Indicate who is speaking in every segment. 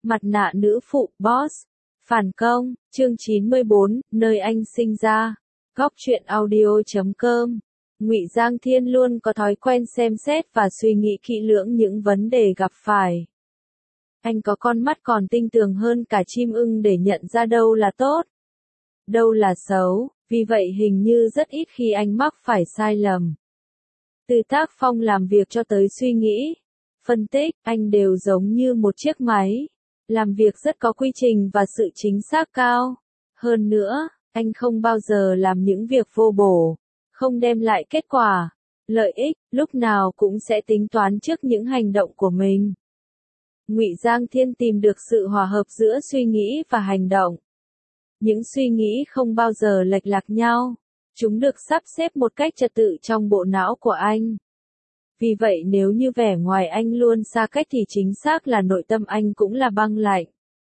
Speaker 1: Mặt nạ nữ phụ, boss. Phản công, chương 94, nơi anh sinh ra. Góc truyện audio.com. Ngụy Giang Thiên luôn có thói quen xem xét và suy nghĩ kỹ lưỡng những vấn đề gặp phải. Anh có con mắt còn tinh tường hơn cả chim ưng để nhận ra đâu là tốt, đâu là xấu, vì vậy hình như rất ít khi anh mắc phải sai lầm. Từ tác phong làm việc cho tới suy nghĩ, phân tích, anh đều giống như một chiếc máy, làm việc rất có quy trình và sự chính xác cao. Hơn nữa, anh không bao giờ làm những việc vô bổ, không đem lại kết quả, lợi ích, lúc nào cũng sẽ tính toán trước những hành động của mình. Ngụy Giang Thiên tìm được sự hòa hợp giữa suy nghĩ và hành động. Những suy nghĩ không bao giờ lệch lạc nhau, chúng được sắp xếp một cách trật tự trong bộ não của anh. Vì vậy nếu như vẻ ngoài anh luôn xa cách thì chính xác là nội tâm anh cũng là băng lạnh.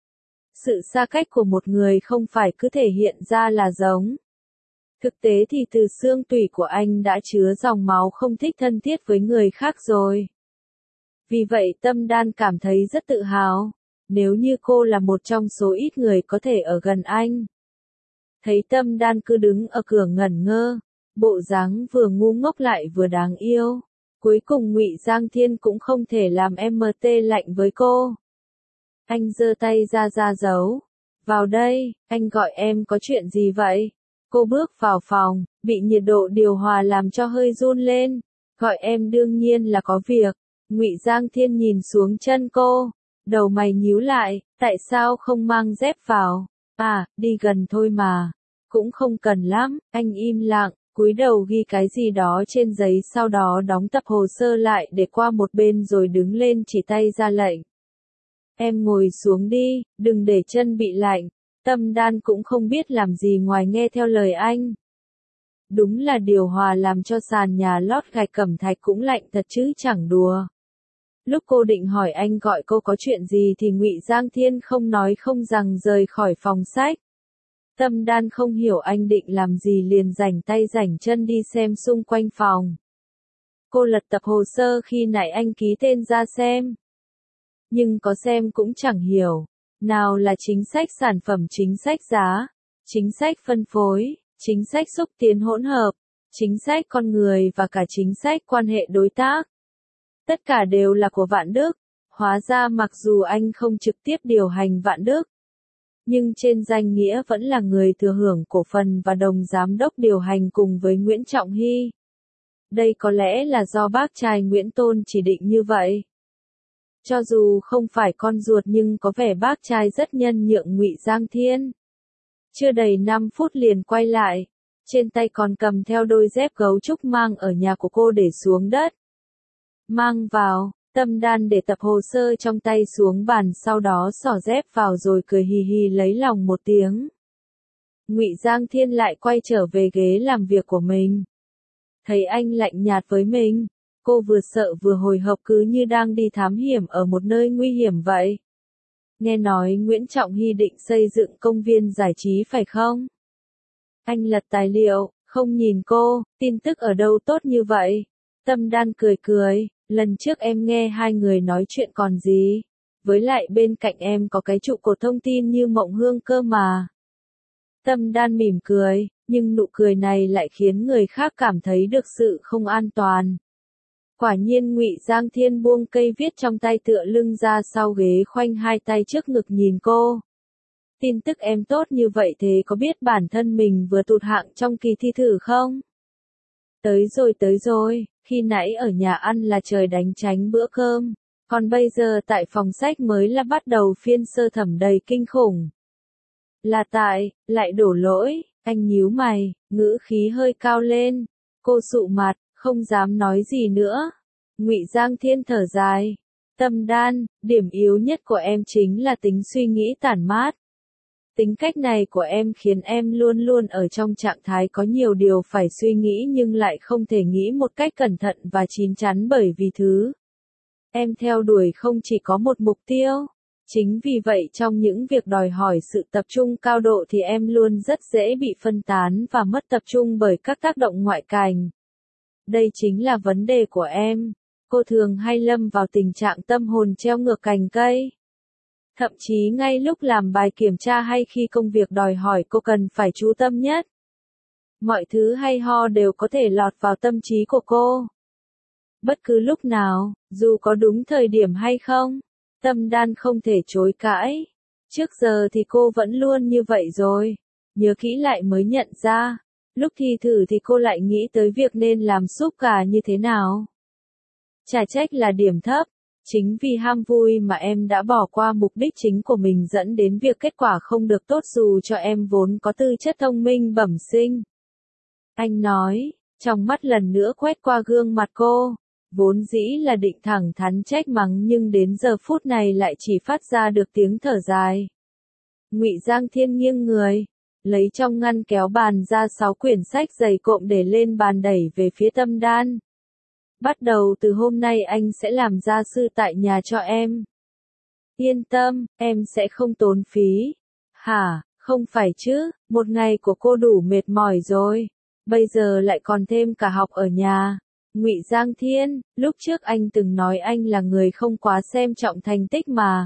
Speaker 1: Sự xa cách của một người không phải cứ thể hiện ra là giống. Thực tế thì từ xương tủy của anh đã chứa dòng máu không thích thân thiết với người khác rồi. Vì vậy Tâm Đan cảm thấy rất tự hào, nếu như cô là một trong số ít người có thể ở gần anh. Thấy Tâm Đan cứ đứng ở cửa ngẩn ngơ, bộ dáng vừa ngu ngốc lại vừa đáng yêu. Cuối cùng Ngụy Giang Thiên cũng không thể làm MT lạnh với cô. Anh giơ tay ra dấu. Vào đây, anh gọi em có chuyện gì vậy? Cô bước vào phòng, bị nhiệt độ điều hòa làm cho hơi run lên. Gọi em đương nhiên là có việc. Ngụy Giang Thiên nhìn xuống chân cô, đầu mày nhíu lại, tại sao không mang dép vào? À, đi gần thôi mà. Cũng không cần lắm, anh im lặng, cúi đầu ghi cái gì đó trên giấy, sau đó đóng tập hồ sơ lại để qua một bên rồi đứng lên chỉ tay ra lệnh. Em ngồi xuống đi, đừng để chân bị lạnh. Tâm Đan cũng không biết làm gì ngoài nghe theo lời anh. Đúng là điều hòa làm cho sàn nhà lót gạch cẩm thạch cũng lạnh thật chứ chẳng đùa. Lúc cô định hỏi anh gọi cô có chuyện gì thì Ngụy Giang Thiên không nói không rằng rời khỏi phòng sách. Tâm Đan không hiểu anh định làm gì liền rảnh tay rảnh chân đi xem xung quanh phòng. Cô lật tập hồ sơ khi nãy anh ký tên ra xem. Nhưng có xem cũng chẳng hiểu. Nào là chính sách sản phẩm, chính sách giá, chính sách phân phối, chính sách xúc tiến hỗn hợp, chính sách con người và cả chính sách quan hệ đối tác. Tất cả đều là của Vạn Đức. Hóa ra mặc dù anh không trực tiếp điều hành Vạn Đức, nhưng trên danh nghĩa vẫn là người thừa hưởng cổ phần và đồng giám đốc điều hành cùng với Nguyễn Trọng Hy. Đây có lẽ là do bác trai Nguyễn Tôn chỉ định như vậy. Cho dù không phải con ruột nhưng có vẻ bác trai rất nhân nhượng Ngụy Giang Thiên. Chưa đầy 5 phút liền quay lại, trên tay còn cầm theo đôi dép gấu trúc mang ở nhà của cô để xuống đất. Mang vào. Tâm Đan để tập hồ sơ trong tay xuống bàn, sau đó xỏ dép vào rồi cười hì hì lấy lòng một tiếng. Ngụy Giang Thiên lại quay trở về ghế làm việc của mình. Thấy anh lạnh nhạt với mình, cô vừa sợ vừa hồi hộp cứ như đang đi thám hiểm ở một nơi nguy hiểm vậy. Nghe nói Nguyễn Trọng Hy định xây dựng công viên giải trí phải không? Anh lật tài liệu, không nhìn cô, tin tức ở đâu tốt như vậy? Tâm Đan cười. Lần trước em nghe hai người nói chuyện còn gì. Với lại bên cạnh em có cái trụ cột thông tin như Mộng Hương cơ mà. Tâm Đan mỉm cười, nhưng nụ cười này lại khiến người khác cảm thấy được sự không an toàn. Quả nhiên Ngụy Giang Thiên buông cây viết trong tay tựa lưng ra sau ghế, khoanh hai tay trước ngực nhìn cô. Tin tức em tốt như vậy thế có biết bản thân mình vừa tụt hạng trong kỳ thi thử không? Tới rồi, khi nãy ở nhà ăn là trời đánh tránh bữa cơm, còn bây giờ tại phòng sách mới là bắt đầu phiên sơ thẩm đầy kinh khủng. Là tại, lại đổ lỗi, anh nhíu mày, ngữ khí hơi cao lên, cô sụ mặt, không dám nói gì nữa. Ngụy Giang Thiên thở dài, Tâm Đan, điểm yếu nhất của em chính là tính suy nghĩ tản mát. Tính cách này của em khiến em luôn luôn ở trong trạng thái có nhiều điều phải suy nghĩ nhưng lại không thể nghĩ một cách cẩn thận và chín chắn, bởi vì thứ em theo đuổi không chỉ có một mục tiêu. Chính vì vậy trong những việc đòi hỏi sự tập trung cao độ thì em luôn rất dễ bị phân tán và mất tập trung bởi các tác động ngoại cảnh. Đây chính là vấn đề của em. Cô thường hay lâm vào tình trạng tâm hồn treo ngược cành cây. Thậm chí ngay lúc làm bài kiểm tra hay khi công việc đòi hỏi cô cần phải chú tâm nhất. Mọi thứ hay ho đều có thể lọt vào tâm trí của cô. Bất cứ lúc nào, dù có đúng thời điểm hay không, Tâm Đan không thể chối cãi. Trước giờ thì cô vẫn luôn như vậy rồi. Nhớ kỹ lại mới nhận ra. Lúc thi thử thì cô lại nghĩ tới việc nên làm súp gà như thế nào. Chả trách là điểm thấp. Chính vì ham vui mà em đã bỏ qua mục đích chính của mình dẫn đến việc kết quả không được tốt dù cho em vốn có tư chất thông minh bẩm sinh. Anh nói, trong mắt lần nữa quét qua gương mặt cô. Vốn dĩ là định thẳng thắn trách mắng nhưng đến giờ phút này lại chỉ phát ra được tiếng thở dài. Ngụy Giang Thiên nghiêng người, lấy trong ngăn kéo bàn ra 6 quyển sách dày cộm để lên bàn đẩy về phía Tâm Đan. Bắt đầu từ hôm nay anh sẽ làm gia sư tại nhà cho em. Yên tâm, em sẽ không tốn phí. Hả, không phải chứ, một ngày của cô đủ mệt mỏi rồi. Bây giờ lại còn thêm cả học ở nhà. Ngụy Giang Thiên, lúc trước anh từng nói anh là người không quá xem trọng thành tích mà.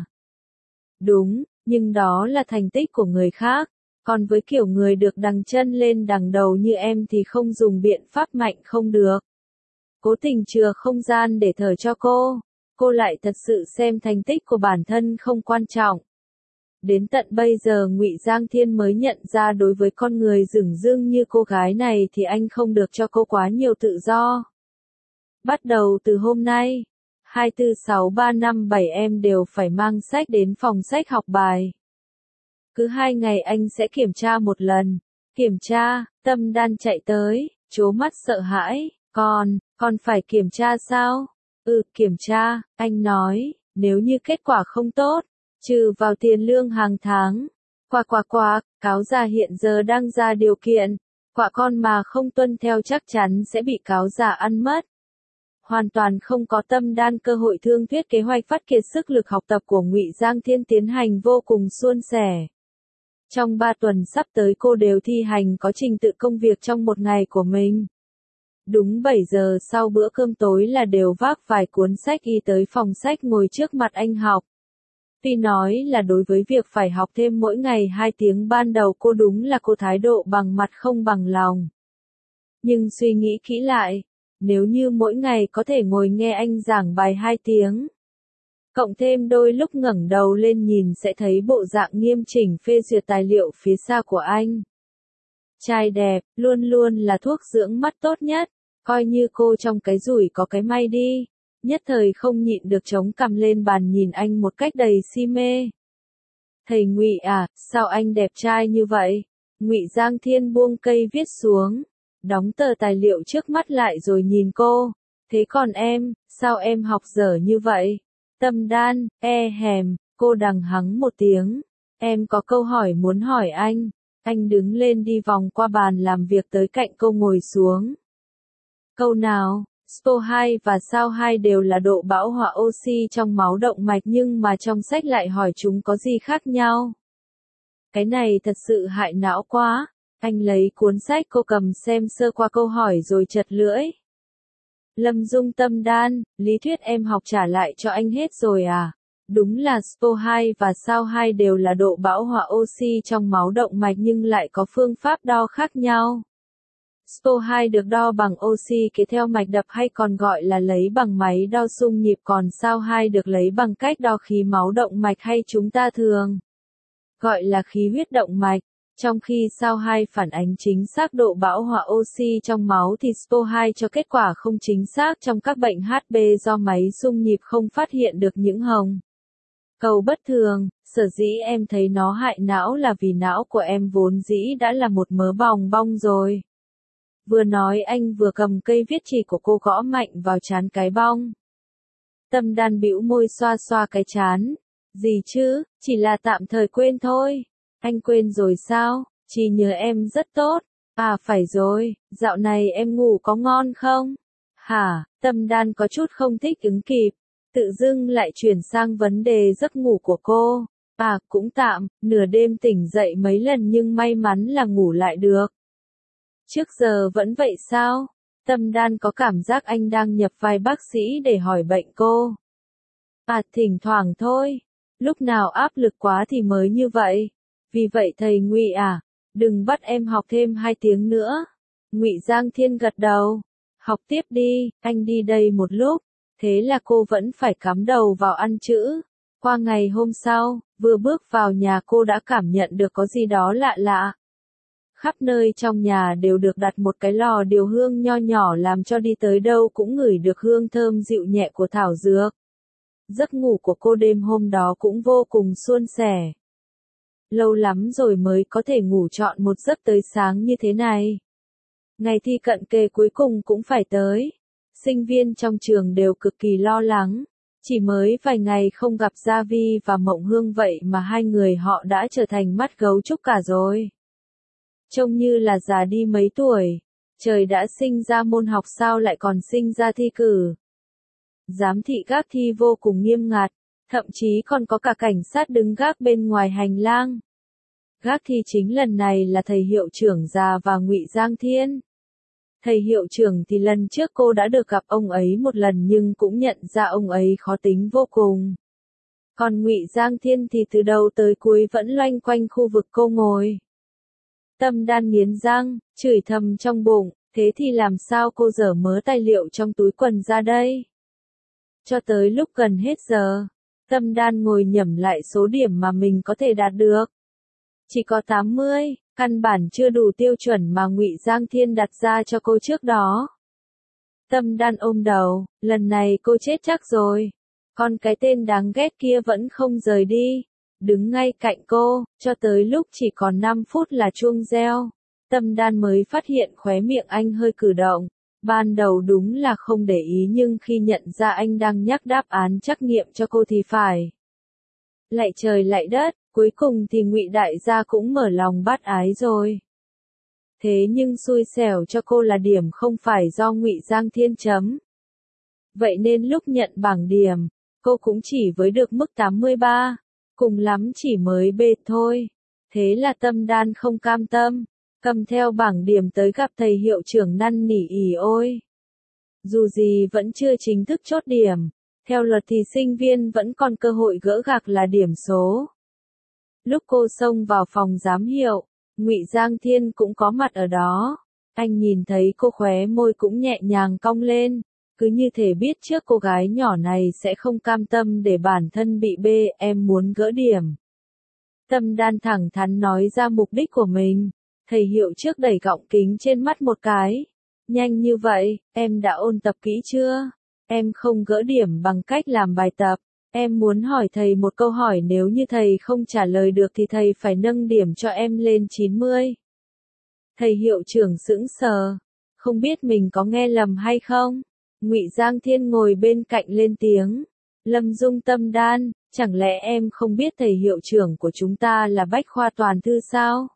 Speaker 1: Đúng, nhưng đó là thành tích của người khác. Còn với kiểu người được đằng chân lên đằng đầu như em thì không dùng biện pháp mạnh không được. Cố tình chừa không gian để thở cho cô lại thật sự xem thành tích của bản thân không quan trọng. Đến tận bây giờ Ngụy Giang Thiên mới nhận ra đối với con người dửng dưng như cô gái này thì anh không được cho cô quá nhiều tự do. Bắt đầu từ hôm nay, 2, 4, 6, 3, 5, 7 em đều phải mang sách đến phòng sách học bài. Cứ 2 ngày anh sẽ kiểm tra một lần. Kiểm tra, Tâm Đan chạy tới, trố mắt sợ hãi, còn phải kiểm tra sao? Kiểm tra, anh nói, nếu như kết quả không tốt, trừ vào tiền lương hàng tháng. Cáo già hiện giờ đang ra điều kiện, quả con mà không tuân theo chắc chắn sẽ bị cáo già ăn mất. Hoàn toàn không có Tâm Đan cơ hội thương thuyết kế hoạch phát kiệt sức lực học tập của Ngụy Giang Thiên tiến hành vô cùng suôn sẻ. Trong 3 tuần sắp tới cô đều thi hành có trình tự công việc trong một ngày của mình. Đúng 7 giờ sau bữa cơm tối là đều vác vài cuốn sách y tới phòng sách ngồi trước mặt anh học. Tuy nói là đối với việc phải học thêm mỗi ngày 2 tiếng ban đầu cô đúng là cô thái độ bằng mặt không bằng lòng. Nhưng suy nghĩ kỹ lại, nếu như mỗi ngày có thể ngồi nghe anh giảng bài 2 tiếng, cộng thêm đôi lúc ngẩng đầu lên nhìn sẽ thấy bộ dạng nghiêm chỉnh phê duyệt tài liệu phía sau của anh. Trai đẹp, luôn luôn là thuốc dưỡng mắt tốt nhất, coi như cô trong cái rủi có cái may đi. Nhất thời không nhịn được chống cằm lên bàn nhìn anh một cách đầy si mê. Thầy Ngụy à, sao anh đẹp trai như vậy? Ngụy Giang Thiên buông cây viết xuống, đóng tờ tài liệu trước mắt lại rồi nhìn cô. Thế còn em, sao em học dở như vậy? Tâm Đan, cô đằng hắng một tiếng. Em có câu hỏi muốn hỏi anh. Anh đứng lên đi vòng qua bàn làm việc tới cạnh cô ngồi xuống. Câu nào? SPO2 và SAO2 đều là độ bão hòa oxy trong máu động mạch nhưng mà trong sách lại hỏi chúng có gì khác nhau. Cái này thật sự hại não quá. Anh lấy cuốn sách cô cầm xem sơ qua câu hỏi rồi chật lưỡi. Lâm Dung Tâm Đan, lý thuyết em học trả lại cho anh hết rồi à? Đúng là SPO2 và SAO2 đều là độ bão hòa oxy trong máu động mạch nhưng lại có phương pháp đo khác nhau. SPO2 được đo bằng oxy kế theo mạch đập hay còn gọi là lấy bằng máy đo xung nhịp còn SAO2 được lấy bằng cách đo khí máu động mạch hay chúng ta thường gọi là khí huyết động mạch. Trong khi SAO2 phản ánh chính xác độ bão hòa oxy trong máu thì SPO2 cho kết quả không chính xác trong các bệnh HB do máy xung nhịp không phát hiện được những hồng cầu bất thường. Sở dĩ em thấy nó hại não là vì não của em vốn dĩ đã là một mớ bòng bong rồi. Vừa nói anh vừa cầm cây viết chỉ của cô gõ mạnh vào trán cái bong. Tâm Đan bĩu môi xoa xoa cái trán. Gì chứ, chỉ là tạm thời quên thôi. Anh quên rồi sao? Chỉ nhớ em rất tốt. À phải rồi, dạo này em ngủ có ngon không? Hả? Tâm Đan có chút không thích ứng kịp. Tự dưng lại chuyển sang vấn đề giấc ngủ của cô. À cũng tạm, nửa đêm tỉnh dậy mấy lần nhưng may mắn là ngủ lại được. Trước giờ vẫn vậy sao? Tâm Đan có cảm giác anh đang nhập vai bác sĩ để hỏi bệnh cô. À thỉnh thoảng thôi. Lúc nào áp lực quá thì mới như vậy. Vì vậy thầy Ngụy à, đừng bắt em học thêm 2 tiếng nữa. Ngụy Giang Thiên gật đầu. Học tiếp đi, anh đi đây một lúc. Thế là cô vẫn phải cắm đầu vào ăn chữ. Qua ngày hôm sau, vừa bước vào nhà cô đã cảm nhận được có gì đó lạ lạ. Khắp nơi trong nhà đều được đặt một cái lò điều hương nho nhỏ làm cho đi tới đâu cũng ngửi được hương thơm dịu nhẹ của thảo dược. Giấc ngủ của cô đêm hôm đó cũng vô cùng suôn sẻ. Lâu lắm rồi mới có thể ngủ trọn một giấc tới sáng như thế này. Ngày thi cận kề cuối cùng cũng phải tới. Sinh viên trong trường đều cực kỳ lo lắng. Chỉ mới vài ngày không gặp Gia Vi và Mộng Hương vậy mà hai người họ đã trở thành mắt gấu trúc cả rồi. Trông như là già đi mấy tuổi. Trời đã sinh ra môn học sao lại còn sinh ra thi cử. Giám thị gác thi vô cùng nghiêm ngặt, thậm chí còn có cả cảnh sát đứng gác bên ngoài hành lang. Gác thi chính lần này là thầy hiệu trưởng già và Ngụy Giang Thiên. Thầy hiệu trưởng thì lần trước cô đã được gặp ông ấy một lần nhưng cũng nhận ra ông ấy khó tính vô cùng. Còn Ngụy Giang Thiên thì từ đầu tới cuối vẫn loanh quanh khu vực cô ngồi. Tâm Đan nghiến răng, chửi thầm trong bụng, thế thì làm sao cô dở mớ tài liệu trong túi quần ra đây? Cho tới lúc gần hết giờ, Tâm Đan ngồi nhẩm lại số điểm mà mình có thể đạt được. Chỉ có 80, căn bản chưa đủ tiêu chuẩn mà Ngụy Giang Thiên đặt ra cho cô trước đó. Tâm Đan ôm đầu, lần này cô chết chắc rồi. Còn cái tên đáng ghét kia vẫn không rời đi. Đứng ngay cạnh cô, cho tới lúc chỉ còn 5 phút là chuông reo. Tâm Đan mới phát hiện khóe miệng anh hơi cử động. Ban đầu đúng là không để ý nhưng khi nhận ra anh đang nhắc đáp án trắc nghiệm cho cô thì phải. Lạy trời lạy đất, cuối cùng thì Ngụy đại gia cũng mở lòng bác ái rồi. Thế nhưng xui xẻo cho cô là điểm không phải do Ngụy Giang Thiên chấm. Vậy nên lúc nhận bảng điểm, cô cũng chỉ với được mức 83, cùng lắm chỉ mới B thôi. Thế là Tâm Đan không cam tâm, cầm theo bảng điểm tới gặp thầy hiệu trưởng năn nỉ ỉ ôi. Dù gì vẫn chưa chính thức chốt điểm, theo luật thì sinh viên vẫn còn cơ hội gỡ gạc là điểm số. Lúc cô xông vào phòng giám hiệu, Ngụy Giang Thiên cũng có mặt ở đó. Anh nhìn thấy cô khóe môi cũng nhẹ nhàng cong lên, cứ như thể biết trước cô gái nhỏ này sẽ không cam tâm để bản thân bị bê, em muốn gỡ điểm. Tâm Đan thẳng thắn nói ra mục đích của mình. Thầy hiệu trước đẩy gọng kính trên mắt một cái. Nhanh như vậy, em đã ôn tập kỹ chưa? Em không gỡ điểm bằng cách làm bài tập. Em muốn hỏi thầy một câu hỏi, nếu như thầy không trả lời được thì thầy phải nâng điểm cho em lên 90. Thầy hiệu trưởng sững sờ, không biết mình có nghe lầm hay không? Ngụy Giang Thiên ngồi bên cạnh lên tiếng. Lâm Dung Tâm Đan, chẳng lẽ em không biết thầy hiệu trưởng của chúng ta là bách khoa toàn thư sao?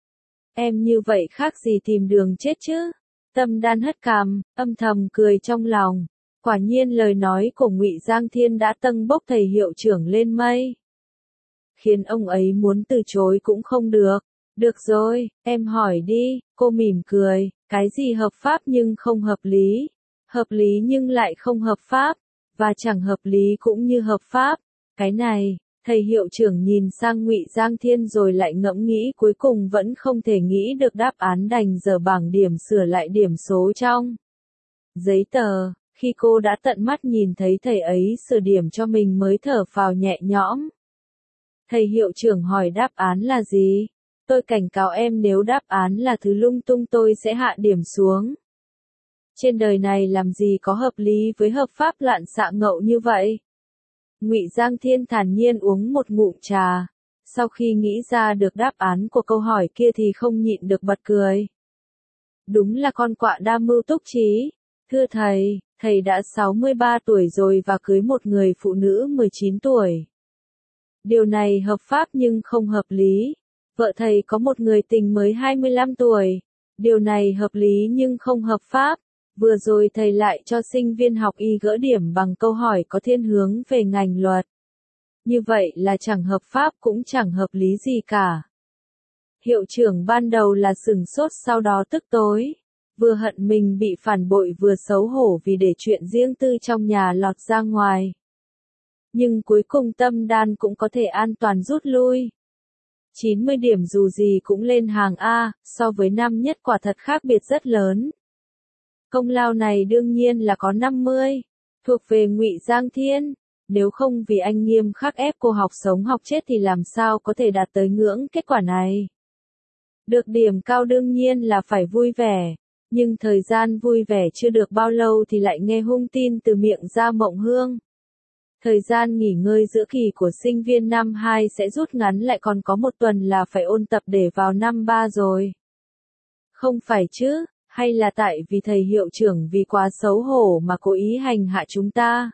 Speaker 1: Em như vậy khác gì tìm đường chết chứ? Tâm Đan hất cằm, âm thầm cười trong lòng. Quả nhiên lời nói của Ngụy Giang Thiên đã tâng bốc thầy hiệu trưởng lên mây. Khiến ông ấy muốn từ chối cũng không được. Được rồi, em hỏi đi, cô mỉm cười, cái gì hợp pháp nhưng không hợp lý? Hợp lý nhưng lại không hợp pháp, và chẳng hợp lý cũng như hợp pháp. Cái này, thầy hiệu trưởng nhìn sang Ngụy Giang Thiên rồi lại ngẫm nghĩ, cuối cùng vẫn không thể nghĩ được đáp án, đành dở bảng điểm sửa lại điểm số trong giấy tờ. Khi cô đã tận mắt nhìn thấy thầy ấy sửa điểm cho mình mới thở phào nhẹ nhõm. Thầy hiệu trưởng hỏi đáp án là gì? Tôi cảnh cáo em, nếu đáp án là thứ lung tung tôi sẽ hạ điểm xuống. Trên đời này làm gì có hợp lý với hợp pháp loạn xạ ngẫu như vậy? Ngụy Giang Thiên thản nhiên uống một ngụm trà. Sau khi nghĩ ra được đáp án của câu hỏi kia thì không nhịn được bật cười. Đúng là con quạ đa mưu túc trí. Thưa thầy, thầy đã 63 tuổi rồi và cưới một người phụ nữ 19 tuổi. Điều này hợp pháp nhưng không hợp lý. Vợ thầy có một người tình mới 25 tuổi. Điều này hợp lý nhưng không hợp pháp. Vừa rồi thầy lại cho sinh viên học y gỡ điểm bằng câu hỏi có thiên hướng về ngành luật. Như vậy là chẳng hợp pháp cũng chẳng hợp lý gì cả. Hiệu trưởng ban đầu là sửng sốt, sau đó tức tối. Vừa hận mình bị phản bội vừa xấu hổ vì để chuyện riêng tư trong nhà lọt ra ngoài. Nhưng cuối cùng Tâm Đan cũng có thể an toàn rút lui. 90 điểm dù gì cũng lên hàng A, so với năm nhất quả thật khác biệt rất lớn. Công lao này đương nhiên là có 50, thuộc về Ngụy Giang Thiên, nếu không vì anh nghiêm khắc ép cô học sống học chết thì làm sao có thể đạt tới ngưỡng kết quả này. Được điểm cao đương nhiên là phải vui vẻ, nhưng thời gian vui vẻ chưa được bao lâu thì lại nghe hung tin từ miệng Gia Mộng Hương. Thời gian nghỉ ngơi giữa kỳ của sinh viên năm 2 sẽ rút ngắn lại còn có một tuần là phải ôn tập để vào năm 3 rồi. Không phải chứ, hay là tại vì thầy hiệu trưởng vì quá xấu hổ mà cố ý hành hạ chúng ta?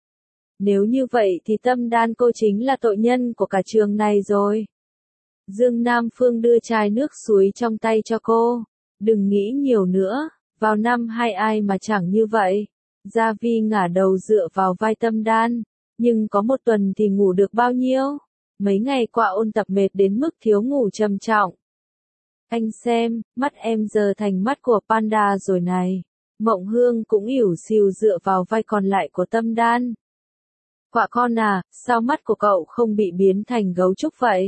Speaker 1: Nếu như vậy thì Tâm Đan cô chính là tội nhân của cả trường này rồi. Dương Nam Phương đưa chai nước suối trong tay cho cô. Đừng nghĩ nhiều nữa, vào năm 2 ai mà chẳng như vậy. Gia Vi ngả đầu dựa vào vai Tâm Đan. Nhưng có một tuần thì ngủ được bao nhiêu? Mấy ngày qua ôn tập mệt đến mức thiếu ngủ trầm trọng. Anh xem, mắt em giờ thành mắt của panda rồi này. Mộng Hương cũng ỉu xìu dựa vào vai còn lại của Tâm Đan. Quả con à, sao mắt của cậu không bị biến thành gấu trúc vậy?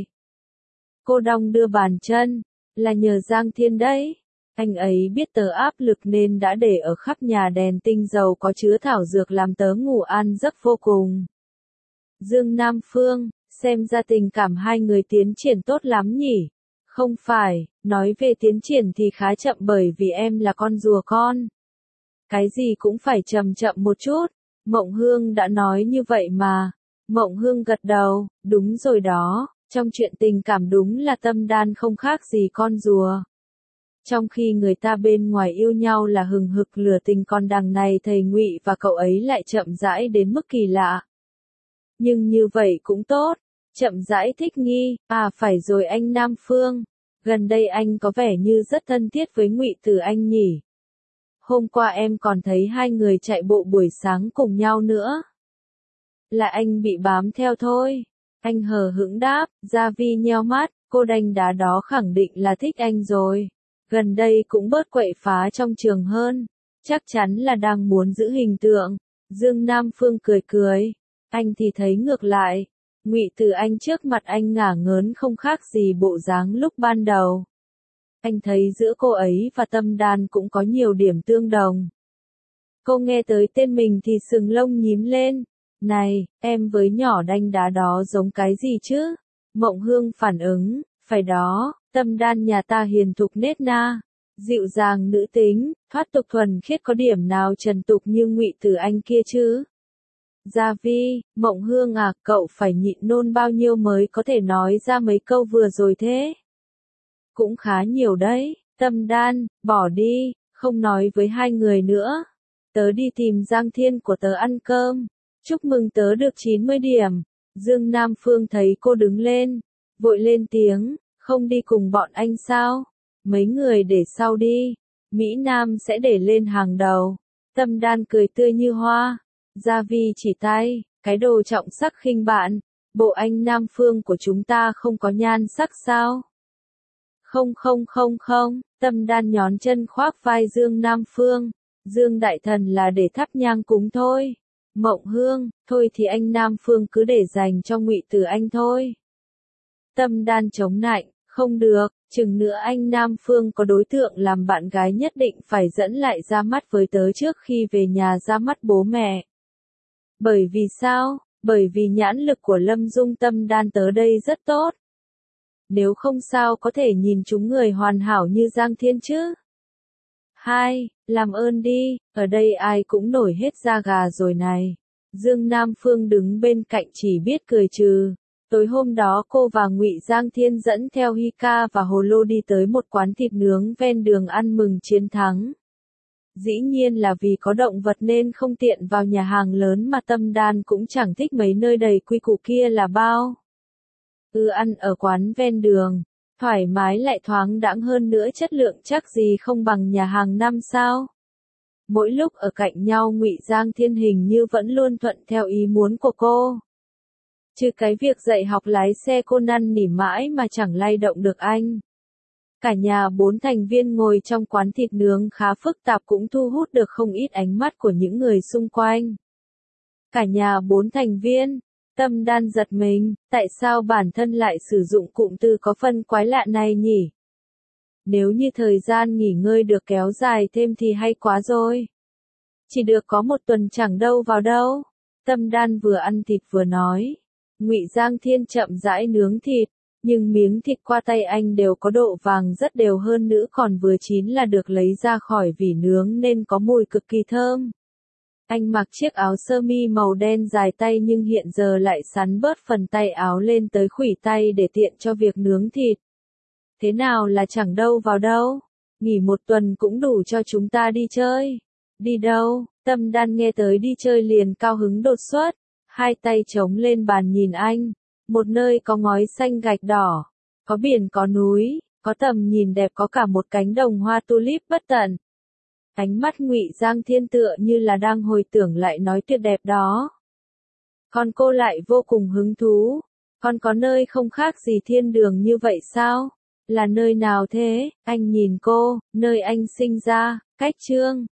Speaker 1: Cô đong đưa bàn chân, là nhờ Giang Thiên đấy. Anh ấy biết tớ áp lực nên đã để ở khắp nhà đèn tinh dầu có chứa thảo dược làm tớ ngủ an giấc vô cùng. Dương Nam Phương, xem ra tình cảm hai người tiến triển tốt lắm nhỉ? Không phải, nói về tiến triển thì khá chậm bởi vì em là con rùa con. Cái gì cũng phải chậm chậm một chút. Mộng Hương đã nói như vậy mà. Mộng Hương gật đầu, đúng rồi đó, trong chuyện tình cảm đúng là Tâm Đan không khác gì con rùa. Trong khi người ta bên ngoài yêu nhau là hừng hực lửa tình còn đằng này thầy Ngụy và cậu ấy lại chậm rãi đến mức kỳ lạ. Nhưng như vậy cũng tốt, chậm rãi thích nghi, à phải rồi anh Nam Phương, gần đây anh có vẻ như rất thân thiết với Ngụy Tử Anh nhỉ. Hôm qua em còn thấy hai người chạy bộ buổi sáng cùng nhau nữa. Là anh bị bám theo thôi. Anh hờ hững đáp, Gia Vi nheo mắt, cô đanh đá đó khẳng định là thích anh rồi. Gần đây cũng bớt quậy phá trong trường hơn. Chắc chắn là đang muốn giữ hình tượng. Dương Nam Phương cười cười. Anh thì thấy ngược lại. Ngụy Tử Anh trước mặt anh ngả ngớn không khác gì bộ dáng lúc ban đầu. Anh thấy giữa cô ấy và Tâm Đan cũng có nhiều điểm tương đồng. Cô nghe tới tên mình thì sừng lông nhím lên. Này, em với nhỏ đanh đá đó giống cái gì chứ? Mộng Hương phản ứng, phải đó, Tâm Đan nhà ta hiền thục nết na, dịu dàng nữ tính, thoát tục thuần khiết có điểm nào trần tục như Ngụy Tử Anh kia chứ? Gia Vi, Mộng Hương à, cậu phải nhịn nôn bao nhiêu mới có thể nói ra mấy câu vừa rồi thế? Cũng khá nhiều đấy, Tâm Đan, bỏ đi, không nói với hai người nữa. Tớ đi tìm Giang Thiên của tớ ăn cơm. Chúc mừng tớ được 90 điểm. Dương Nam Phương thấy cô đứng lên, vội lên tiếng, không đi cùng bọn anh sao? Mấy người để sau đi, Mỹ Nam sẽ để lên hàng đầu. Tâm Đan cười tươi như hoa. Gia Vi chỉ tay, cái đồ trọng sắc khinh bạn, bộ anh Nam Phương của chúng ta không có nhan sắc sao? Không, Tâm Đan nhón chân khoác vai Dương Nam Phương. Dương Đại Thần là để thắp nhang cúng thôi. Mộng Hương, thôi thì anh Nam Phương cứ để dành cho Ngụy Tử Anh thôi. Tâm Đan chống nạnh, không được, chừng nữa anh Nam Phương có đối tượng làm bạn gái nhất định phải dẫn lại ra mắt với tớ trước khi về nhà ra mắt bố mẹ. Bởi vì sao? Bởi vì nhãn lực của Lâm Dung Tâm Đan tớ đây rất tốt. Nếu không sao có thể nhìn chúng người hoàn hảo như Giang Thiên chứ? 2. Làm ơn đi, ở đây ai cũng nổi hết da gà rồi này. Dương Nam Phương đứng bên cạnh chỉ biết cười trừ. Tối hôm đó cô và Ngụy Giang Thiên dẫn theo Hika và Hồ Lô đi tới một quán thịt nướng ven đường ăn mừng chiến thắng. Dĩ nhiên là vì có động vật nên không tiện vào nhà hàng lớn mà Tâm Đan cũng chẳng thích mấy nơi đầy quy củ kia là bao. Ăn ở quán ven đường, thoải mái lại thoáng đãng hơn nữa chất lượng chắc gì không bằng nhà hàng năm sao. Mỗi lúc ở cạnh nhau Ngụy Giang Thiên hình như vẫn luôn thuận theo ý muốn của cô. Trừ cái việc dạy học lái xe cô năn nỉ mãi mà chẳng lay động được anh. Cả nhà 4 thành viên ngồi trong quán thịt nướng khá phức tạp cũng thu hút được không ít ánh mắt của những người xung quanh. Cả nhà 4 thành viên, Tâm Đan giật mình, tại sao bản thân lại sử dụng cụm từ có phân quái lạ này nhỉ? Nếu như thời gian nghỉ ngơi được kéo dài thêm thì hay quá rồi. Chỉ được có 1 tuần chẳng đâu vào đâu. Tâm Đan vừa ăn thịt vừa nói. Ngụy Giang Thiên chậm rãi nướng thịt, nhưng miếng thịt qua tay anh đều có độ vàng rất đều hơn nữa, còn vừa chín là được lấy ra khỏi vỉ nướng nên có mùi cực kỳ thơm. Anh mặc chiếc áo sơ mi màu đen dài tay nhưng hiện giờ lại sắn bớt phần tay áo lên tới khuỷu tay để tiện cho việc nướng thịt. Thế nào là chẳng đâu vào đâu? Nghỉ 1 tuần cũng đủ cho chúng ta đi chơi. Đi đâu? Tâm Đan nghe tới đi chơi liền cao hứng đột xuất. Hai tay chống lên bàn nhìn anh. Một nơi có ngói xanh gạch đỏ. Có biển có núi, có tầm nhìn đẹp, có cả một cánh đồng hoa tulip bất tận. Ánh mắt Ngụy Giang Thiên tựa như là đang hồi tưởng lại nói tuyệt đẹp đó. Còn cô lại vô cùng hứng thú. Còn có nơi không khác gì thiên đường như vậy sao? Là nơi nào thế? Anh nhìn cô, nơi anh sinh ra, cách Chương.